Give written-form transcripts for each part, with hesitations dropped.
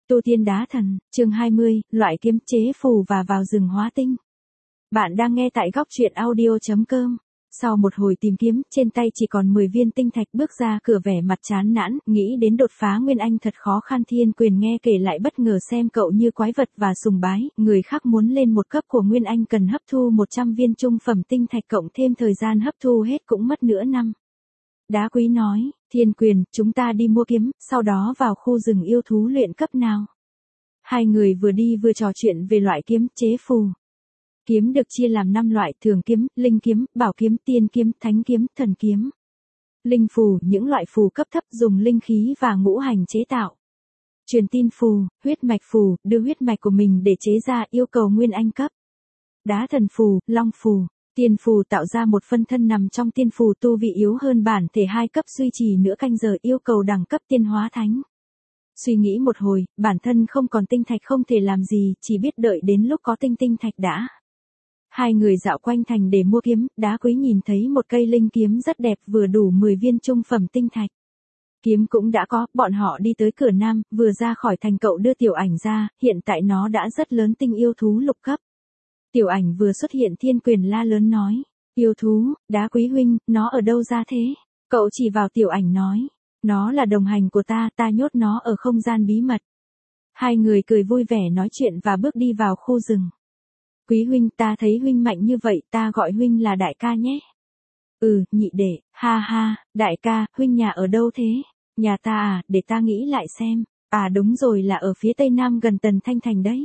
Tu tiên đá thần, chương 20, loại kiếm chế phù và vào rừng hóa tinh. Bạn đang nghe tại góc truyện audio.com. Sau một hồi tìm kiếm, trên tay chỉ còn 10 viên tinh thạch, bước ra cửa vẻ mặt chán nản, nghĩ đến đột phá Nguyên Anh thật khó khăn. Thiên Quyền nghe kể lại bất ngờ xem cậu như quái vật và sùng bái, người khác muốn lên một cấp của Nguyên Anh cần hấp thu 100 viên trung phẩm tinh thạch cộng thêm thời gian hấp thu hết cũng mất nửa năm. Đá Quý nói, Thiên Quyền, chúng ta đi mua kiếm, sau đó vào khu rừng yêu thú luyện cấp nào. Hai người vừa đi vừa trò chuyện về loại kiếm chế phù. Kiếm được chia làm 5 loại: thường kiếm, linh kiếm, bảo kiếm, tiên kiếm, thánh kiếm, thần kiếm. Linh phù, những loại phù cấp thấp dùng linh khí và ngũ hành chế tạo. Truyền tin phù, huyết mạch phù, đưa huyết mạch của mình để chế ra, yêu cầu Nguyên Anh cấp. Đá thần phù, long phù. Tiên phù tạo ra một phân thân nằm trong tiên phù, tu vị yếu hơn bản thể 2 cấp, duy trì nửa canh giờ, yêu cầu đẳng cấp tiên hóa thánh. Suy nghĩ một hồi, bản thân không còn tinh thạch không thể làm gì, chỉ biết đợi đến lúc có tinh thạch đã. Hai người dạo quanh thành để mua kiếm, Đá Quý nhìn thấy một cây linh kiếm rất đẹp, vừa đủ 10 viên trung phẩm tinh thạch. Kiếm cũng đã có, bọn họ đi tới cửa nam, vừa ra khỏi thành cậu đưa Tiểu Ảnh ra, hiện tại nó đã rất lớn, tinh yêu thú lục cấp. Tiểu Ảnh vừa xuất hiện, Thiên Quyền la lớn nói, yêu thú, Đá Quý huynh, nó ở đâu ra thế? Cậu chỉ vào Tiểu Ảnh nói, nó là đồng hành của ta, ta nhốt nó ở không gian bí mật. Hai người cười vui vẻ nói chuyện và bước đi vào khu rừng. Quý huynh, ta thấy huynh mạnh như vậy, ta gọi huynh là đại ca nhé. Ừ, nhị đệ, ha ha, đại ca, huynh nhà ở đâu thế? Nhà ta à, để ta nghĩ lại xem. À đúng rồi, là ở phía tây nam gần Tần Thanh Thành đấy.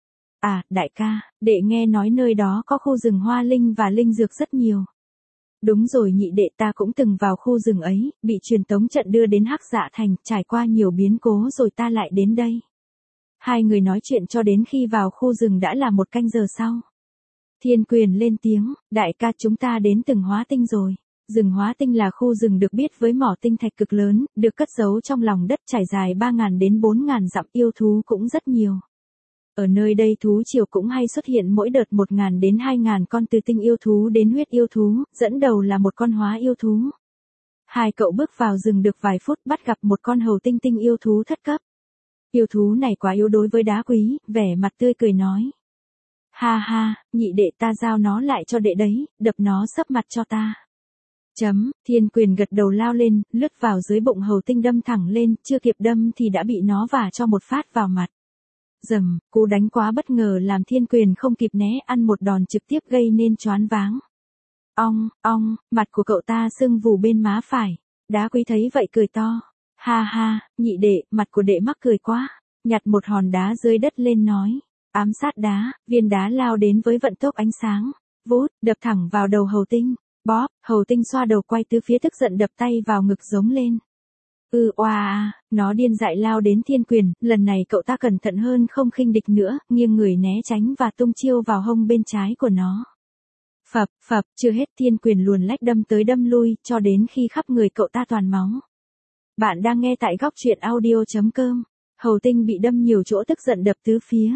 À, đại ca, đệ nghe nói nơi đó có khu rừng hoa linh và linh dược rất nhiều. Đúng rồi nhị đệ, ta cũng từng vào khu rừng ấy, bị truyền tống trận đưa đến Hắc Dạ Thành, trải qua nhiều biến cố rồi ta lại đến đây. Hai người nói chuyện cho đến khi vào khu rừng đã là 1 canh giờ sau. Thiên Quyền lên tiếng, đại ca, chúng ta đến Rừng Hóa Tinh rồi. Rừng Hóa Tinh là khu rừng được biết với mỏ tinh thạch cực lớn, được cất giấu trong lòng đất, trải dài 3.000 đến 4.000 dặm, yêu thú cũng rất nhiều. Ở nơi đây thú triều cũng hay xuất hiện, mỗi đợt 1.000 đến 2.000 con, từ tinh yêu thú đến huyết yêu thú, dẫn đầu là một con hóa yêu thú. Hai cậu bước vào rừng được vài phút, bắt gặp một con hầu tinh yêu thú thất cấp. Yêu thú này quá yếu đối với Đá Quý, vẻ mặt tươi cười nói. Ha ha, nhị đệ, ta giao nó lại cho đệ đấy, đập nó sấp mặt cho ta. Thiên Quyền gật đầu lao lên, lướt vào dưới bụng hầu tinh đâm thẳng lên, chưa kịp đâm thì đã bị nó vả cho một phát vào mặt. Dầm, cú đánh quá bất ngờ làm Thiên Quyền không kịp né, ăn một đòn trực tiếp gây nên choáng váng. Ong, mặt của cậu ta sưng vù bên má phải. Đá Quý thấy vậy cười to. Ha ha, nhị đệ, mặt của đệ mắc cười quá. Nhặt một hòn đá dưới đất lên nói. Ám sát đá, viên đá lao đến với vận tốc ánh sáng. Vút, đập thẳng vào đầu hầu tinh. Bóp, hầu tinh xoa đầu quay tứ phía, tức giận đập tay vào ngực giống lên. Oa, nó điên dại lao đến Thiên Quyền, lần này cậu ta cẩn thận hơn, không khinh địch nữa, nghiêng người né tránh và tung chiêu vào hông bên trái của nó. Phập, chưa hết, Thiên Quyền luồn lách đâm tới đâm lui, cho đến khi khắp người cậu ta toàn máu. Bạn đang nghe tại góc truyện audio.com. Hầu tinh bị đâm nhiều chỗ, tức giận đập tứ phía.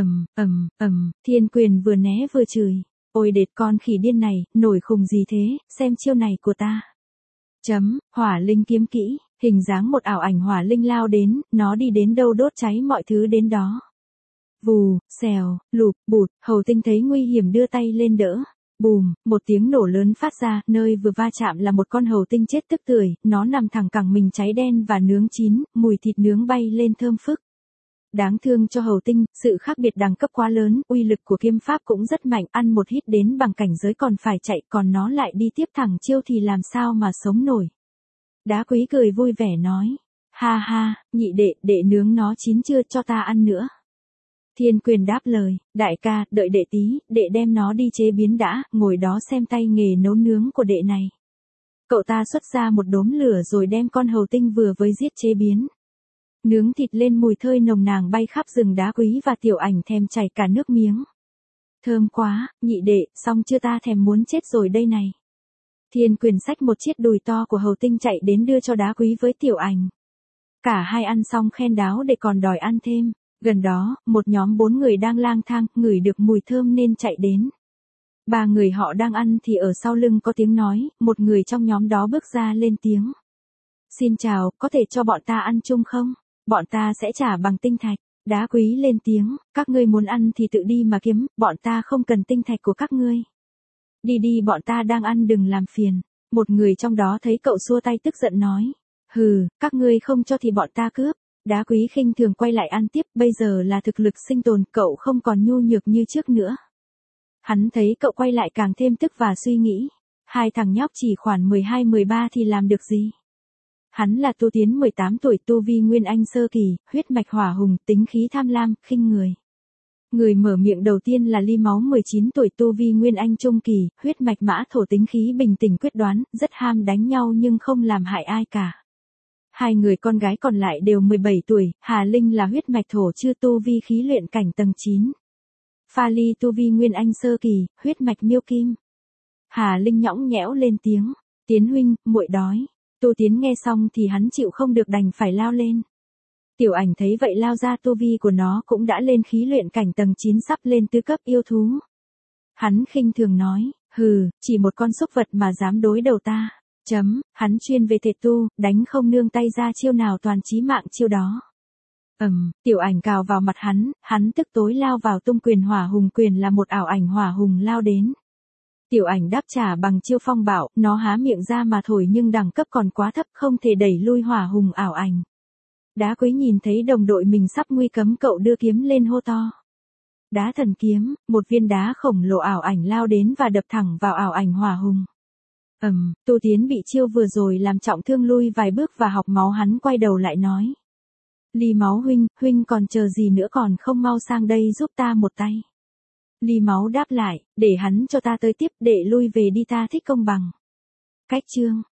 Thiên Quyền vừa né vừa chửi. Ôi đệt, con khỉ điên này, nổi khùng gì thế, xem chiêu này của ta. Hỏa linh kiếm kỹ, hình dáng một ảo ảnh hỏa linh lao đến, nó đi đến đâu đốt cháy mọi thứ đến đó. Vù, xèo, lụp, bụt, hầu tinh thấy nguy hiểm đưa tay lên đỡ. Bùm, một tiếng nổ lớn phát ra, nơi vừa va chạm là một con hầu tinh chết tức tưởi, nó nằm thẳng cẳng mình cháy đen và nướng chín, mùi thịt nướng bay lên thơm phức. Đáng thương cho hầu tinh, sự khác biệt đẳng cấp quá lớn, uy lực của kiếm pháp cũng rất mạnh, ăn một hít đến bằng cảnh giới còn phải chạy, còn nó lại đi tiếp thẳng chiêu thì làm sao mà sống nổi. Đá Quý cười vui vẻ nói, ha ha, nhị đệ, đệ nướng nó chín chưa, cho ta ăn nữa. Thiên Quyền đáp lời, đại ca, đợi đệ tí, đệ đem nó đi chế biến đã, ngồi đó xem tay nghề nấu nướng của đệ này. Cậu ta xuất ra một đốm lửa rồi đem con hầu tinh vừa với giết chế biến. Nướng thịt lên, mùi thơm nồng nàn bay khắp rừng. Đá Quý và Tiểu Ảnh thèm chảy cả nước miếng. Thơm quá, nhị đệ, xong chưa, ta thèm muốn chết rồi đây này. Thiên Quyền xách một chiếc đùi to của hầu tinh chạy đến đưa cho Đá Quý với Tiểu Ảnh. Cả hai ăn xong khen Đáo để còn đòi ăn thêm. Gần đó, một nhóm 4 người đang lang thang, ngửi được mùi thơm nên chạy đến. 3 người họ đang ăn thì ở sau lưng có tiếng nói, một người trong nhóm đó bước ra lên tiếng. Xin chào, có thể cho bọn ta ăn chung không? Bọn ta sẽ trả bằng tinh thạch. Đá Quý lên tiếng, các ngươi muốn ăn thì tự đi mà kiếm, bọn ta không cần tinh thạch của các ngươi. Đi đi, bọn ta đang ăn, đừng làm phiền. Một người trong đó thấy cậu xua tay tức giận nói. Hừ, các ngươi không cho thì bọn ta cướp. Đá Quý khinh thường quay lại ăn tiếp, bây giờ là thực lực sinh tồn, cậu không còn nhu nhược như trước nữa. Hắn thấy cậu quay lại càng thêm tức và suy nghĩ. Hai thằng nhóc chỉ khoảng 12-13 thì làm được gì? Hắn là Tu Tiến 18 tuổi, tu vi Nguyên Anh sơ kỳ, huyết mạch hỏa hùng, tính khí tham lam, khinh người. Người mở miệng đầu tiên là Ly Máu 19 tuổi, tu vi Nguyên Anh trung kỳ, huyết mạch mã thổ, tính khí bình tĩnh quyết đoán, rất ham đánh nhau nhưng không làm hại ai cả. Hai người con gái còn lại đều 17 tuổi, Hà Linh là huyết mạch thổ chưa, tu vi khí luyện cảnh tầng 9. Pha Ly tu vi Nguyên Anh sơ kỳ, huyết mạch miêu kim. Hà Linh nhõng nhẽo lên tiếng, Tiến huynh, muội đói. Tu Tiến nghe xong thì hắn chịu không được đành phải lao lên. Tiểu Ảnh thấy vậy lao ra, tu vi của nó cũng đã lên khí luyện cảnh tầng 9, sắp lên tứ cấp yêu thú. Hắn khinh thường nói, hừ, chỉ một con súc vật mà dám đối đầu ta. Hắn chuyên về thể tu, đánh không nương tay, ra chiêu nào toàn chí mạng chiêu đó. Tiểu Ảnh cào vào mặt hắn tức tối lao vào, tung quyền hỏa hùng quyền là một ảo ảnh hỏa hùng lao đến. Tiểu Ảnh đáp trả bằng chiêu phong bạo, nó há miệng ra mà thổi nhưng đẳng cấp còn quá thấp, không thể đẩy lui hỏa hùng ảo ảnh. Đá Quý nhìn thấy đồng đội mình sắp nguy cấm, cậu đưa kiếm lên hô to. Đá thần kiếm, một viên đá khổng lồ ảo ảnh lao đến và đập thẳng vào ảo ảnh hỏa hùng. Tu Tiến bị chiêu vừa rồi làm trọng thương, lui vài bước và học máu, hắn quay đầu lại nói. Ly Máu huynh còn chờ gì nữa, còn không mau sang đây giúp ta một tay. Ly Máu đáp lại, để hắn cho ta tới tiếp, để lui về đi, ta thích công bằng. Cách chương